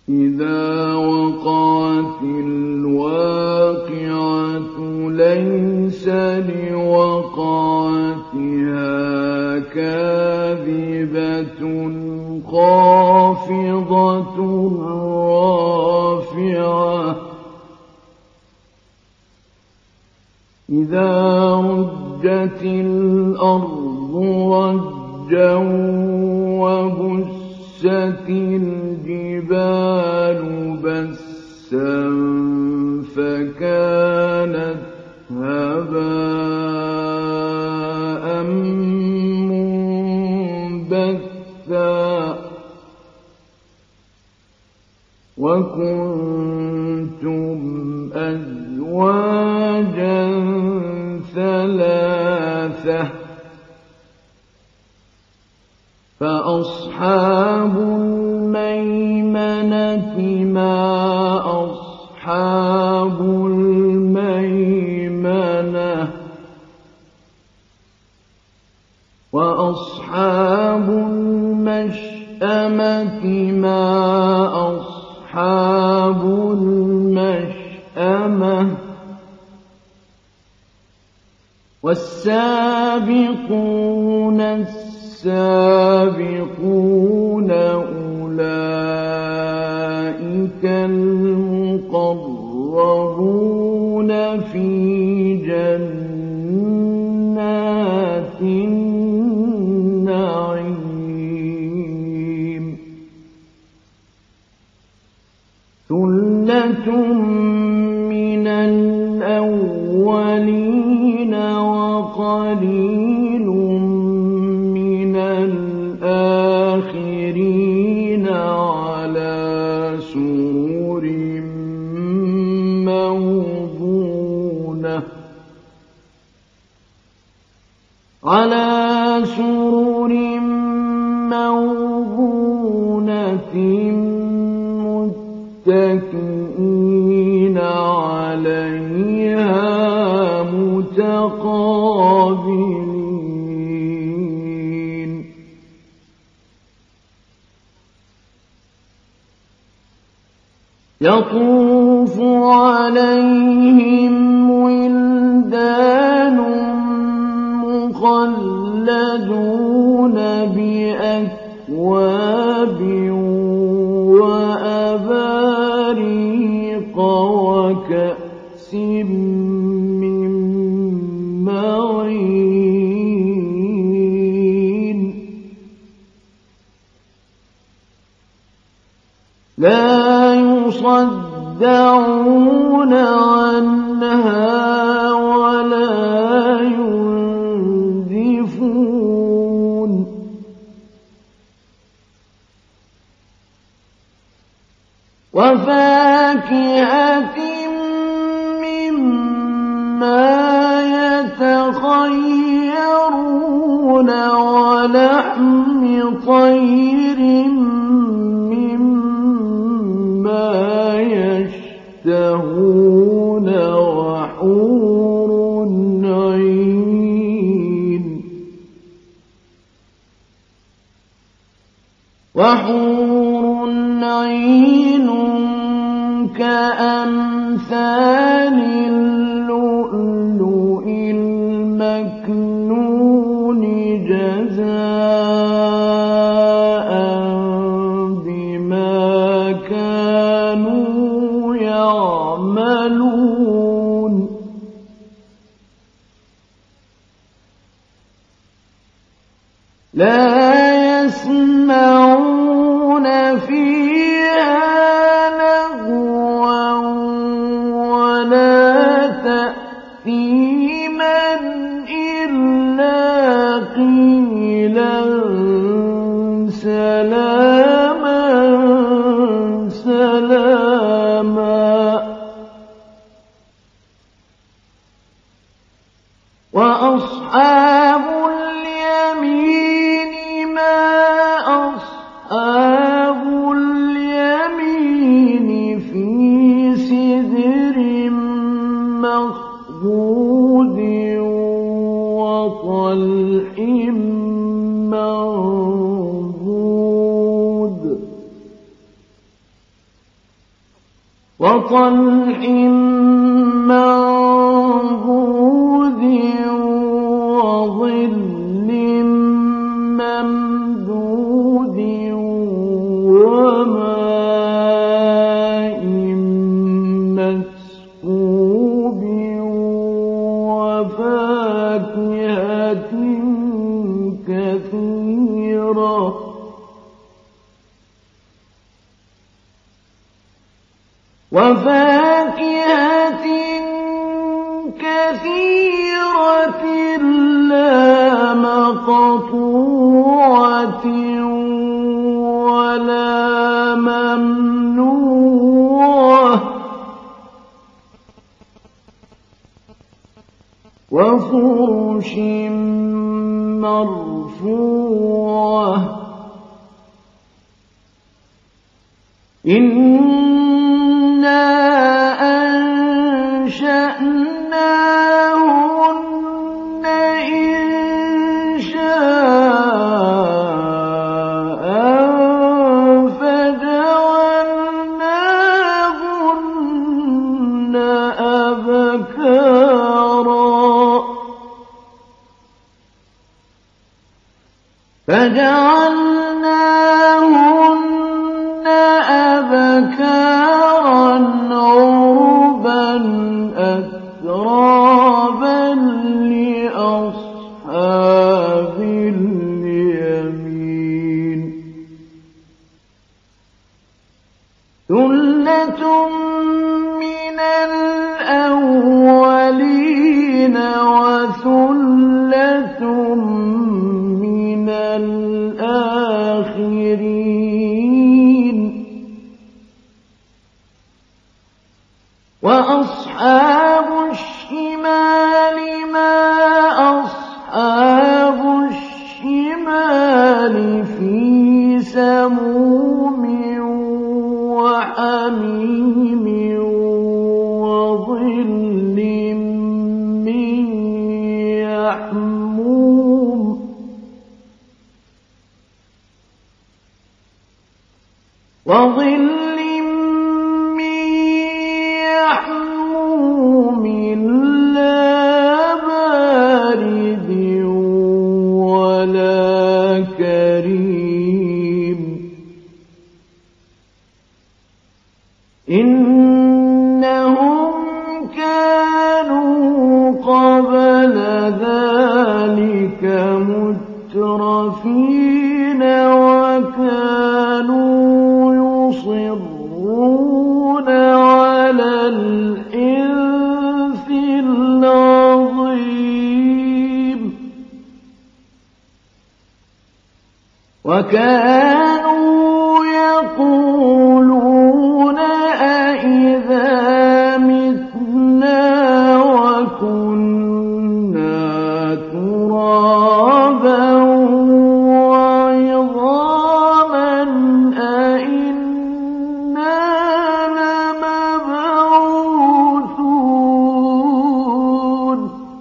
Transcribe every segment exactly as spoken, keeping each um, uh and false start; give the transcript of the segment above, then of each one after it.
إذا وقعت الواقعة ليس لوقعتها كاذبة خافضة رافعة إذا رجت الأرض رجا وبست الجبال بسا فكانت هباء منبثا وكنتم أزواجا ثلاثة فأصحاب الميمنة ما أصحاب الميمنة وأصحاب المشأمة ما أصحاب المشأمة والسابقون السابقون أولئك المقربون في جنات النعيم ثلة من الأولين وقليل من الآخرين على سرر موضونة على سرر موضونة متكئين عليها متقابلين يطوف عليهم ولدان مخلدون بأكواب وأباريق وكأس من معين لا يصدعون عنها ولا ينزفون وفاكهة مما يتخيرون ولحم طير مما يشتهون وحور عين وحور عين كأمثال اللؤلؤ المكنون جزاء بما كانوا يعملون لا يسمعون فيها لغوا ولا تأثيما إلا قيلا سلاما سلاما وأصحاب اليمين ما أصحاب اليمين وطلح منضود وظل ممدود وماء مسكوب وفاكهة كثيرة وفاكهة كثيرة لا مقطوعة ولا ممنوعة وفرش مرفوعة إنا أنشأناهن إنشاء فجعلناهن أبكارا فجعلناهن أبكارا عربا أترابا لأصحاب اليمين ثلة من الأولين وثلة من الآخرين وأصحاب الشمال ما أصحاب الشمال في سموم وحميم وظل من يحموم وظل من يحموم لا بارد ولا كريم إنهم كانوا قبل ذلك مترفين وكانوا يصرون على الحنث العظيم وكانوا يقولون أئذا متنا وكنا ترابا وعظاما أئنا لمبعوثون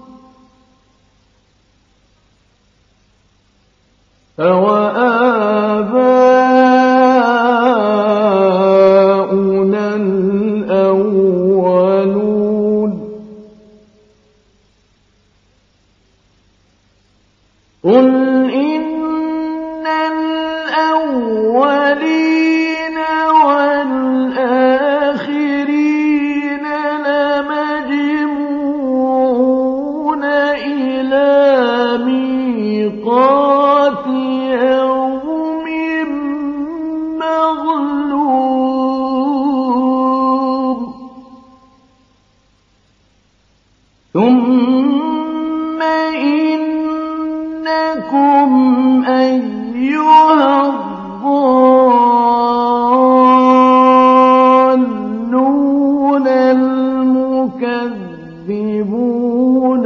أَوَآبَاؤُنَا الْأَوَّلُونَ قُلْ إِنَّ الْأَوَّلِينَ وَالْآخِرِينَ لَمَجْمُوعُونَ إِلَى مِيقَاتِ يَوْمٍ مَّعْلُومٍ ثُمَّ إِنَّكُمْ أَيُّهَا الضَّالُّونَ الْمُكَذِّبُونَ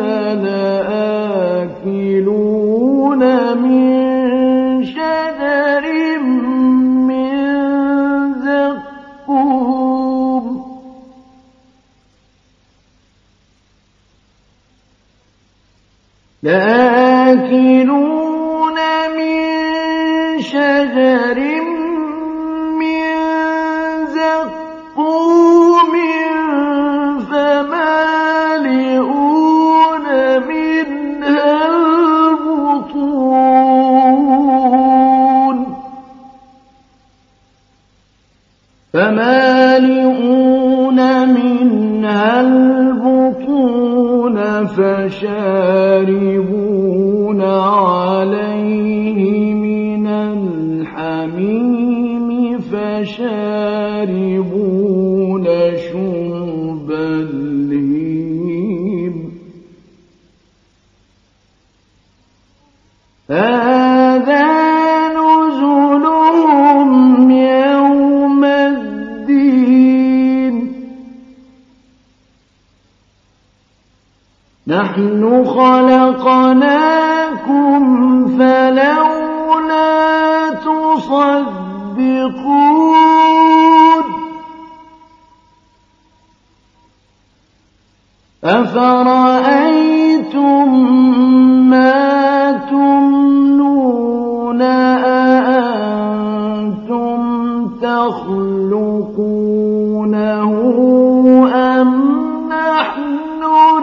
لَآكِلُونَ مِن شَجَرٍ مِّن زَقُّومٍ لآكلون من شجر من زقوم فمالئون منها البطون فشاربون عليه من الحميم فشاربون شرب الهيم هذا نزلهم يوم الدين نحن خلقناكم فلولا تصدقون أفرأيتم ما تمنون أأنتم تخلقونه أم نحن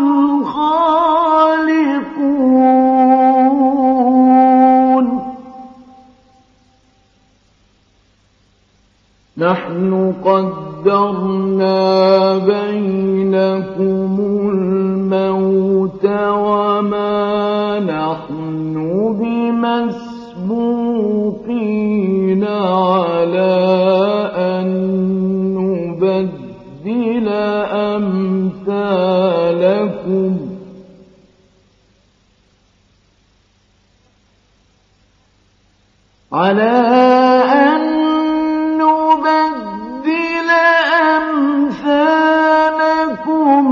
الخالقون نحن قدرنا بينكم الموت وما نحن بمسبوقين على أن نبدل أمثالكم على أن نبدل أمثالكم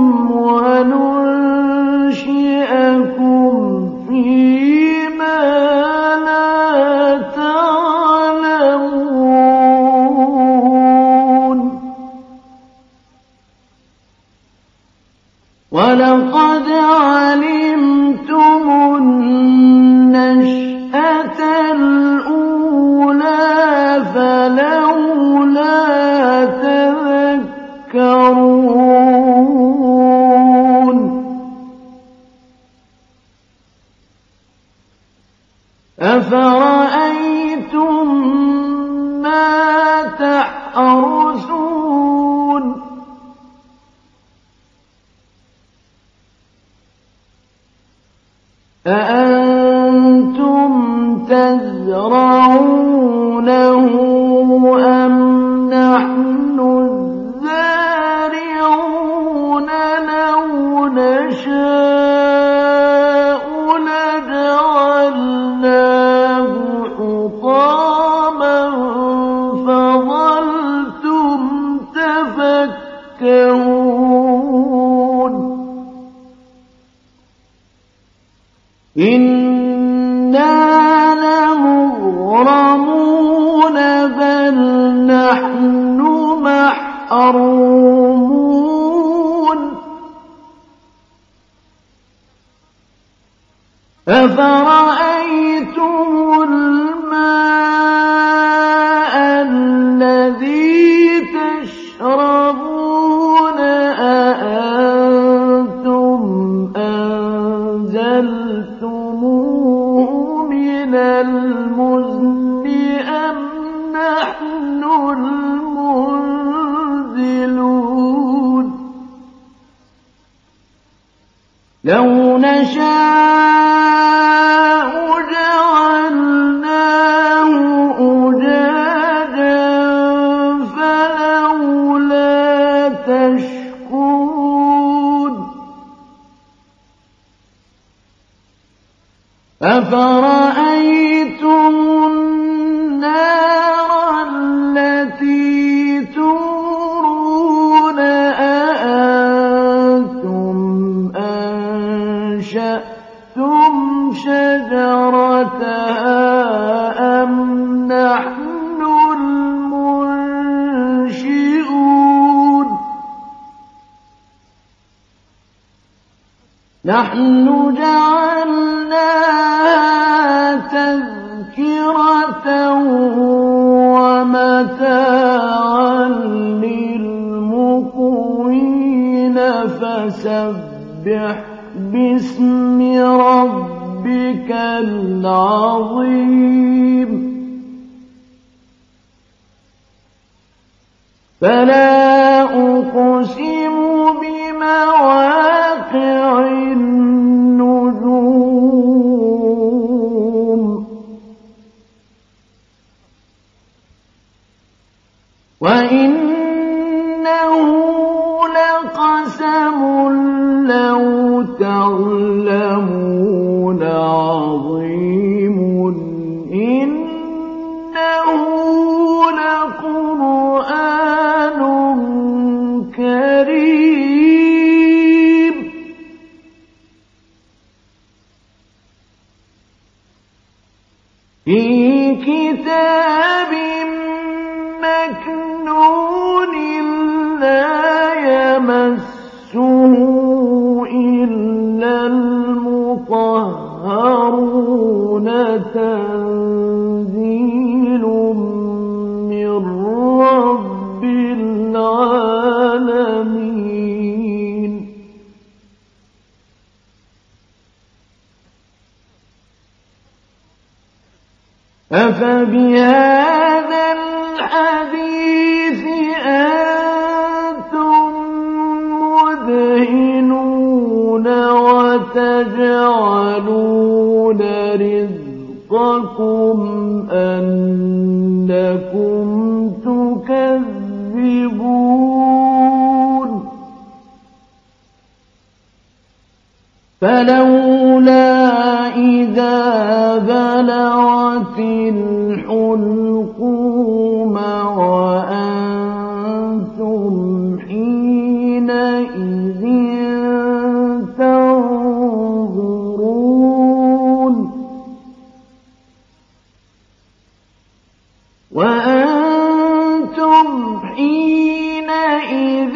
وننشئكم فيما لا تعلمون ولقد علمتم النشأة الأولى فلولا تذكرون أفرأيتم ما تحرثون أأنتم تزرعونه أم نحن الزارعون لو نشاء لجعلناه حطاما فظلتم تفكهون إنا لمغرمون بل نحن محرومون أفرأيتم الماء الذي تشربون أأنتم أنزلتموه من المزن أم نحن المنزلون لو نشاء جعلناه أجاجا فلولا تشكرون أفرأيتم النار التي تورون أأنتم أنشأتم شجرتها أم نحن المنشئون نحن جعلناها تذكرة ومتاعا للمقوين فسبح باسم ربك العظيم فلا أقسم بمواقع النجوم وإنه لقسم لو تعلمون عظيم إنه لقرآن كريم في كتاب مكنون لا يمسه إلا المطهرون تنزيل من رب العالمين أفبهذا الحديث أنتم مدهنون وتجعلون رزقكم أنكم تكذبون فلولا إذا بلغت الحلقوم وأنتم حينئذ تنظرون وأنتم حينئذ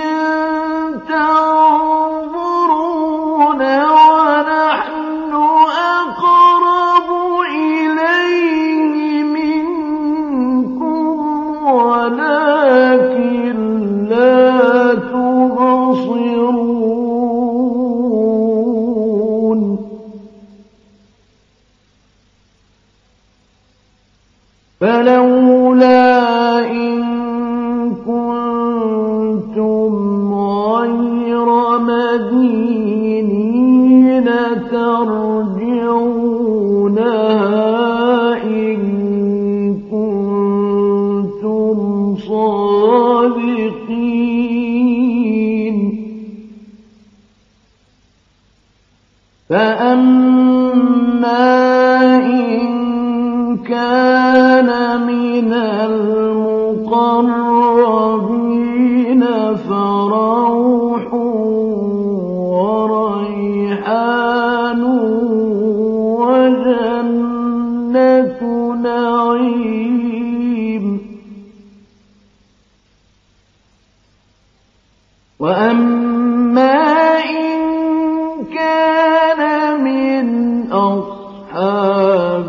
تنظرون ونحن أقرب إليه منكم ولكن لا تبصرون فلولا إن كنتم غير مدينين ترجعونها إن كنتم صادقين فأما إن كان من المقربين فروح وريحان وجنة نعيم وأما إن كان من أصحاب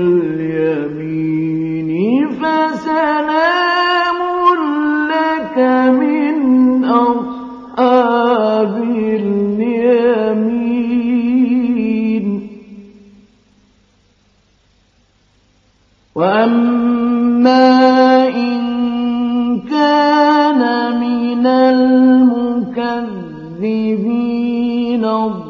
اليمين فسلام لك من أصحاب اليمين وأما إن كان من المكذبين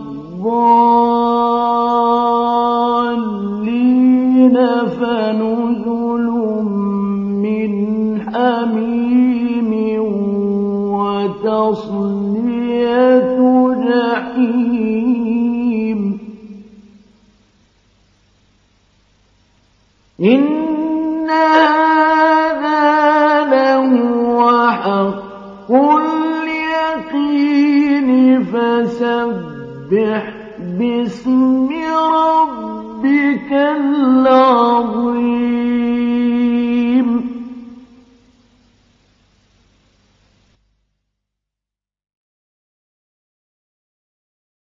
الضالين فنزل من حميم وتصلية جحيم إن هذا لهو حق اليقين فسبح باسم